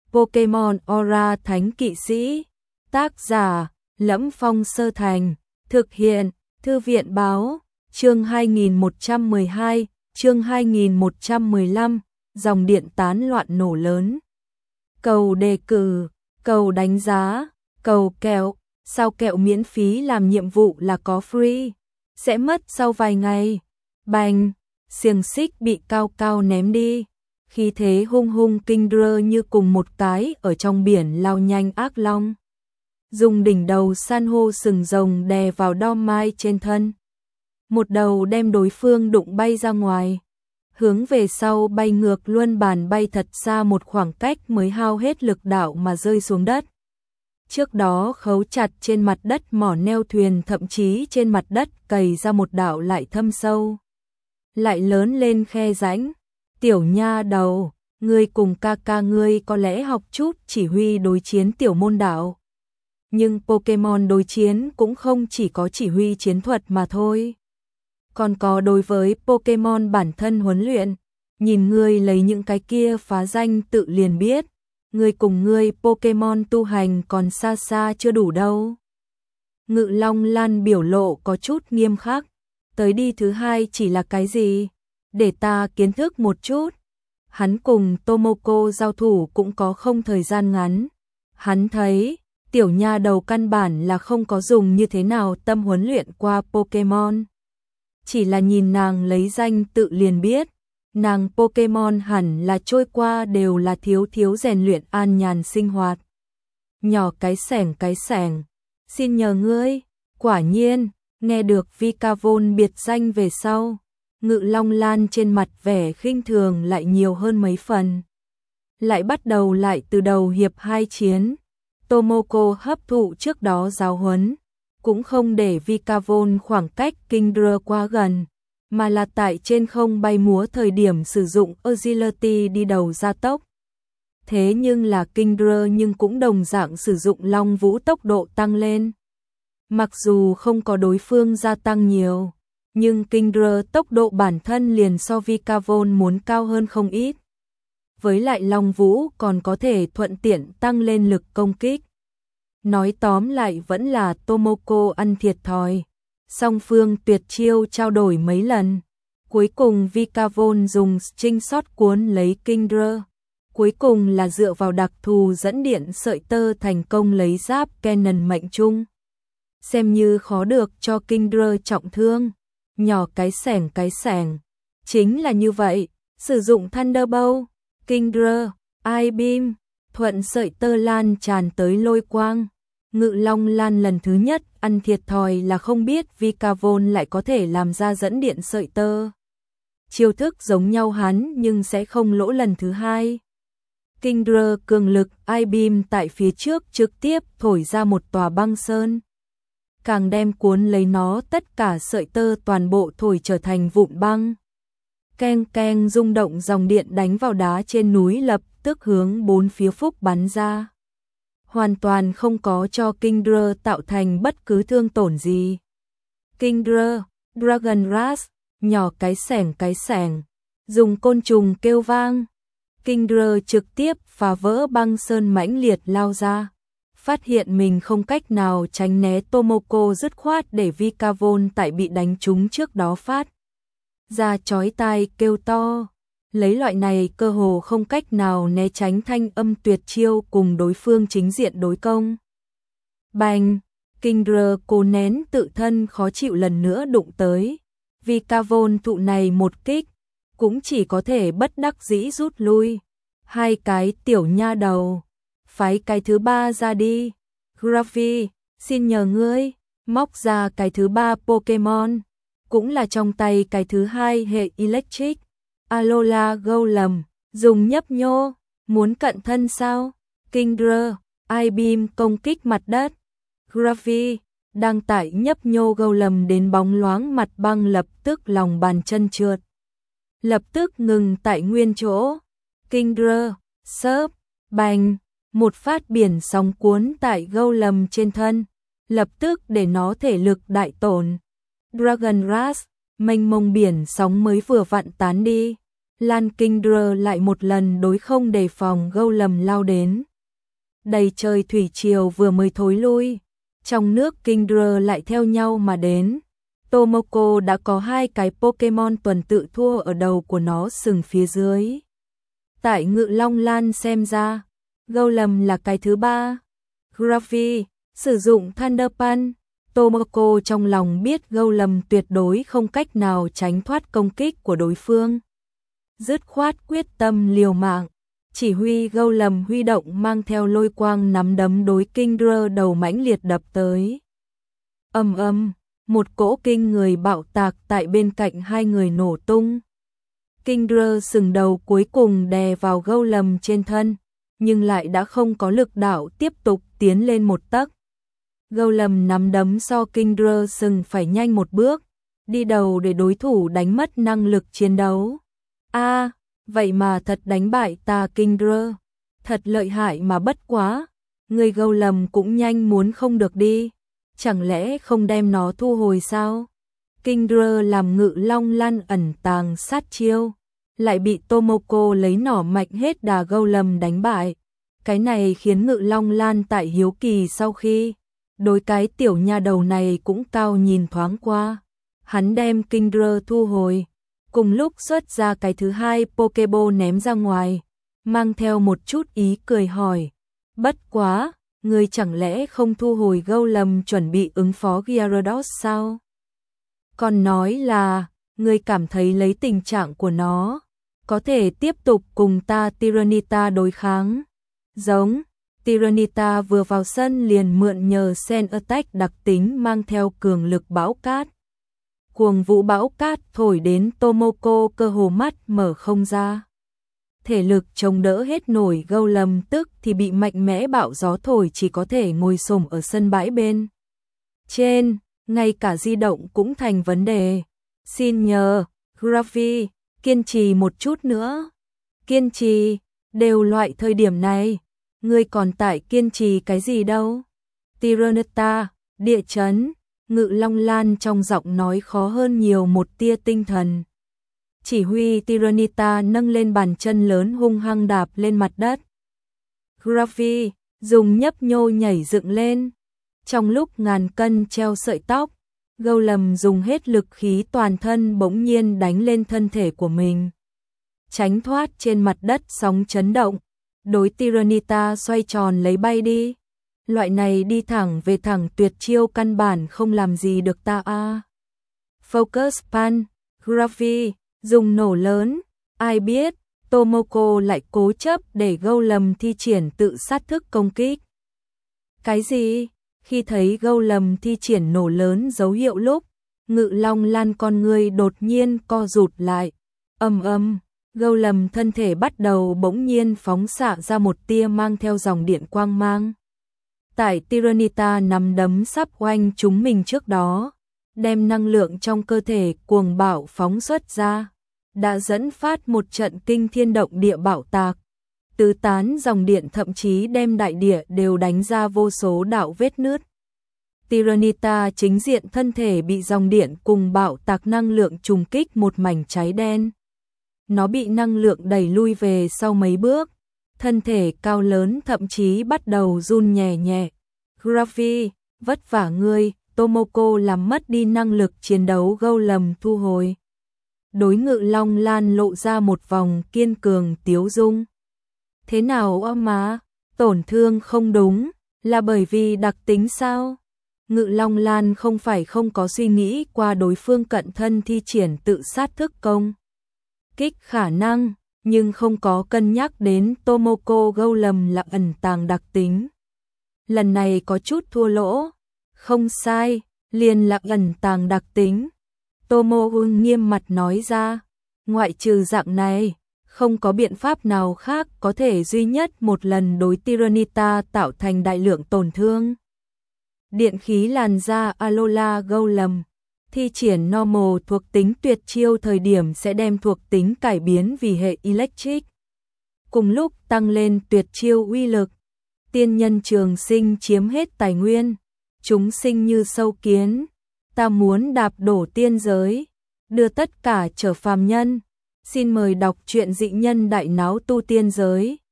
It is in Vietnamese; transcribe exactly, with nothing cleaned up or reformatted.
Pokemon Aura Thánh Kỵ Sĩ. Tác giả: Lẫm Phong Sơ Thành. Thực hiện: Thư viện báo. Chương hai nghìn một trăm mười hai, chương hai nghìn một trăm mười lăm, dòng điện tán loạn nổ lớn. Cầu đề cử, cầu đánh giá, cầu kẹo, sao kẹo miễn phí làm nhiệm vụ là có free, sẽ mất sau vài ngày. Bành, xiềng xích bị cao cao ném đi. Khí thế hung hung kinh rơ như cùng một cái ở trong biển lao nhanh ác long. Dùng đỉnh đầu san hô sừng rồng đè vào đo mai trên thân. Một đầu đem đối phương đụng bay ra ngoài. Hướng về sau bay ngược luân bàn bay thật xa một khoảng cách mới hao hết lực đạo mà rơi xuống đất. Trước đó khấu chặt trên mặt đất mỏ neo thuyền, thậm chí trên mặt đất cày ra một đạo lại thâm sâu. Lại lớn lên khe rãnh. Tiểu nha đầu, ngươi cùng ca ca ngươi có lẽ học chút chỉ huy đối chiến tiểu môn đạo. Nhưng Pokemon đối chiến cũng không chỉ có chỉ huy chiến thuật mà thôi. Còn có đối với Pokemon bản thân huấn luyện. Nhìn ngươi lấy những cái kia phá danh tự liền biết. Ngươi cùng ngươi Pokemon tu hành còn xa xa chưa đủ đâu. Ngự Long Lan biểu lộ có chút nghiêm khắc. Tới đi thứ hai chỉ là cái gì? Để ta kiến thức một chút. Hắn cùng Tomoko giao thủ cũng có không thời gian ngắn. Hắn thấy, tiểu nha đầu căn bản là không có dùng như thế nào tâm huấn luyện qua Pokemon. Chỉ là nhìn nàng lấy danh tự liền biết, nàng Pokemon hẳn là trôi qua đều là thiếu thiếu rèn luyện an nhàn sinh hoạt. Nhỏ cái sẻng cái sẻng, xin nhờ ngươi, quả nhiên, nghe được Vikavon biệt danh về sau. Ngự Long Lan trên mặt vẻ khinh thường lại nhiều hơn mấy phần. Lại bắt đầu lại từ đầu hiệp hai chiến. Tomoko hấp thụ trước đó giáo huấn, cũng không để Vikavon khoảng cách kinh rơ quá gần, mà là tại trên không bay múa thời điểm sử dụng Agility đi đầu gia tốc. Thế nhưng là kinh rơ nhưng cũng đồng dạng sử dụng Long Vũ tốc độ tăng lên. Mặc dù không có đối phương gia tăng nhiều, nhưng kinh rơ tốc độ bản thân liền so Vikavon muốn cao hơn không ít. Với lại Long Vũ còn có thể thuận tiện tăng lên lực công kích. Nói tóm lại vẫn là Tomoko ăn thiệt thòi. Song phương tuyệt chiêu trao đổi mấy lần. Cuối cùng Vikavon dùng string shot cuốn lấy kinh rơ. Cuối cùng là dựa vào đặc thù dẫn điện sợi tơ thành công lấy giáp Cannon mệnh trung. Xem như khó được cho kinh rơ trọng thương. Nhỏ cái sẻng cái sẻng. Chính là như vậy, sử dụng Thunderbolt, kinh rơ, I-Beam, thuận sợi tơ lan tràn tới lôi quang. Ngự Long Lan lần thứ nhất ăn thiệt thòi là không biết Vikavon lại có thể làm ra dẫn điện sợi tơ. Chiêu thức giống nhau hắn nhưng sẽ không lỗ lần thứ hai. Kinh rơ cường lực I-Beam tại phía trước trực tiếp thổi ra một tòa băng sơn. Càng đem cuốn lấy nó tất cả sợi tơ toàn bộ thổi trở thành vụn băng. Keng keng rung động dòng điện đánh vào đá trên núi lập tức hướng bốn phía phúc bắn ra. Hoàn toàn không có cho kinh rơ tạo thành bất cứ thương tổn gì. Kinh rơ, Dragon Rush, nhỏ cái sẻng cái sẻng, dùng côn trùng kêu vang. Kinh rơ trực tiếp phá vỡ băng sơn mãnh liệt lao ra. Phát hiện mình không cách nào tránh né, Tomoko dứt khoát để Vikavon tại bị đánh trúng trước đó phát ra chói tai kêu to. Lấy loại này cơ hồ không cách nào né tránh thanh âm tuyệt chiêu cùng đối phương chính diện đối công. Bành, kinh rơ cố nén tự thân khó chịu lần nữa đụng tới. Vikavon thụ này một kích, cũng chỉ có thể bất đắc dĩ rút lui. Hai cái tiểu nha đầu, phái cái thứ ba ra đi. Gravi, xin nhờ ngươi, móc ra cái thứ ba Pokemon, cũng là trong tay cái thứ hai hệ Electric. Alola Golem, dùng nhấp nhô, muốn cận thân sao? Kinh rơ, I-Beam công kích mặt đất. Gravi, đang tải nhấp nhô Golem đến bóng loáng mặt băng lập tức lòng bàn chân trượt. Lập tức ngừng tại nguyên chỗ. Kinh rơ, sớp, bành, một phát biển sóng cuốn tại Golem trên thân, lập tức để nó thể lực đại tổn. Dragon Rush, mênh mông biển sóng mới vừa vặn tán đi, Lan Kindra lại một lần đối không đề phòng Golem lao đến. Đầy trời thủy triều vừa mới thối lui, trong nước Kindra lại theo nhau mà đến. Tomoko đã có hai cái Pokemon tuần tự thua ở đầu của nó sừng phía dưới. Tại Ngự Long Lan xem ra, Golem là cái thứ ba. Gravy, sử dụng Thunder Punch. Tomoko trong lòng biết Golem tuyệt đối không cách nào tránh thoát công kích của đối phương. Dứt khoát quyết tâm liều mạng, chỉ huy Golem huy động mang theo lôi quang nắm đấm đối Kindra đầu mãnh liệt đập tới. Ầm ầm, một cỗ kinh người bạo tạc tại bên cạnh hai người nổ tung. Kindra sừng đầu cuối cùng đè vào Golem trên thân, nhưng lại đã không có lực đạo tiếp tục tiến lên một tấc. Golem nắm đấm so Kindra sừng phải nhanh một bước, đi đầu để đối thủ đánh mất năng lực chiến đấu. A, à, vậy mà thật đánh bại ta Kindra, thật lợi hại mà bất quá, người Golem cũng nhanh muốn không được đi, chẳng lẽ không đem nó thu hồi sao? Kindra làm Ngự Long Lan ẩn tàng sát chiêu, lại bị Tomoko lấy nỏ mạnh hết đà Golem đánh bại. Cái này khiến Ngự Long Lan tại hiếu kỳ sau khi đối cái tiểu nha đầu này cũng cao nhìn thoáng qua. Hắn đem Kindra thu hồi, cùng lúc xuất ra cái thứ hai Pokeball ném ra ngoài, mang theo một chút ý cười hỏi. Bất quá, người chẳng lẽ không thu hồi Golem chuẩn bị ứng phó Gyarados sao? Còn nói là, người cảm thấy lấy tình trạng của nó, có thể tiếp tục cùng ta Tyranitar đối kháng. Giống, Tyranitar vừa vào sân liền mượn nhờ Sen Attack đặc tính mang theo cường lực bão cát. Cuồng vũ bão cát thổi đến Tomoko cơ hồ mắt mở không ra. Thể lực chống đỡ hết nổi Golem tức thì bị mạnh mẽ bão gió thổi chỉ có thể ngồi xổm ở sân bãi bên trên, ngay cả di động cũng thành vấn đề. Xin nhờ, Gravy, kiên trì một chút nữa. Kiên trì, đều loại thời điểm này, ngươi còn tại kiên trì cái gì đâu. Tyranitar, địa chấn, Ngự Long Lan trong giọng nói khó hơn nhiều một tia tinh thần. Chỉ huy Tyranitar nâng lên bàn chân lớn hung hăng đạp lên mặt đất. Gravy, dùng nhấp nhô nhảy dựng lên. Trong lúc ngàn cân treo sợi tóc, Golem dùng hết lực khí toàn thân bỗng nhiên đánh lên thân thể của mình. Tránh thoát trên mặt đất sóng chấn động, đối Tyranitar xoay tròn lấy bay đi. Loại này đi thẳng về thẳng tuyệt chiêu căn bản không làm gì được ta a. À. Focus Punch, Gravy, dùng nổ lớn, ai biết, Tomoko lại cố chấp để Golem thi triển tự sát thức công kích. Cái gì? Khi thấy Golem thi triển nổ lớn dấu hiệu lúc, Ngự Long Lan con người đột nhiên co rụt lại. Ầm ầm, Golem thân thể bắt đầu bỗng nhiên phóng xạ ra một tia mang theo dòng điện quang mang. Tại Tyranitar nắm đấm sắp oanh chúng mình trước đó, đem năng lượng trong cơ thể cuồng bạo phóng xuất ra, đã dẫn phát một trận kinh thiên động địa bạo tạc. Tứ tán dòng điện thậm chí đem đại địa đều đánh ra vô số đạo vết nứt. Tyranitar chính diện thân thể bị dòng điện cùng bạo tạc năng lượng trùng kích một mảnh cháy đen. Nó bị năng lượng đẩy lui về sau mấy bước, thân thể cao lớn thậm chí bắt đầu run nhẹ nhẹ. Gravy, vất vả ngươi, Tomoko làm mất đi năng lực chiến đấu Golem thu hồi. Đối Ngự Long Lan lộ ra một vòng kiên cường tiếu dung. Thế nào ơ má, tổn thương không đúng, là bởi vì đặc tính sao? Ngự Long Lan không phải không có suy nghĩ qua đối phương cận thân thi triển tự sát thức công kích khả năng, nhưng không có cân nhắc đến Tomoko Golem là ẩn tàng đặc tính. Lần này có chút thua lỗ. Không sai, liền là ẩn tàng đặc tính. Tomoko nghiêm mặt nói ra, ngoại trừ dạng này, không có biện pháp nào khác có thể duy nhất một lần đối Tyranitar tạo thành đại lượng tổn thương. Điện khí làn da Alola Golem, thi triển normal thuộc tính tuyệt chiêu thời điểm sẽ đem thuộc tính cải biến vì hệ electric. Cùng lúc tăng lên tuyệt chiêu uy lực, tiên nhân trường sinh chiếm hết tài nguyên, chúng sinh như sâu kiến, ta muốn đạp đổ tiên giới, đưa tất cả trở phàm nhân, Xin mời đọc truyện Dị nhân đại náo tu tiên giới.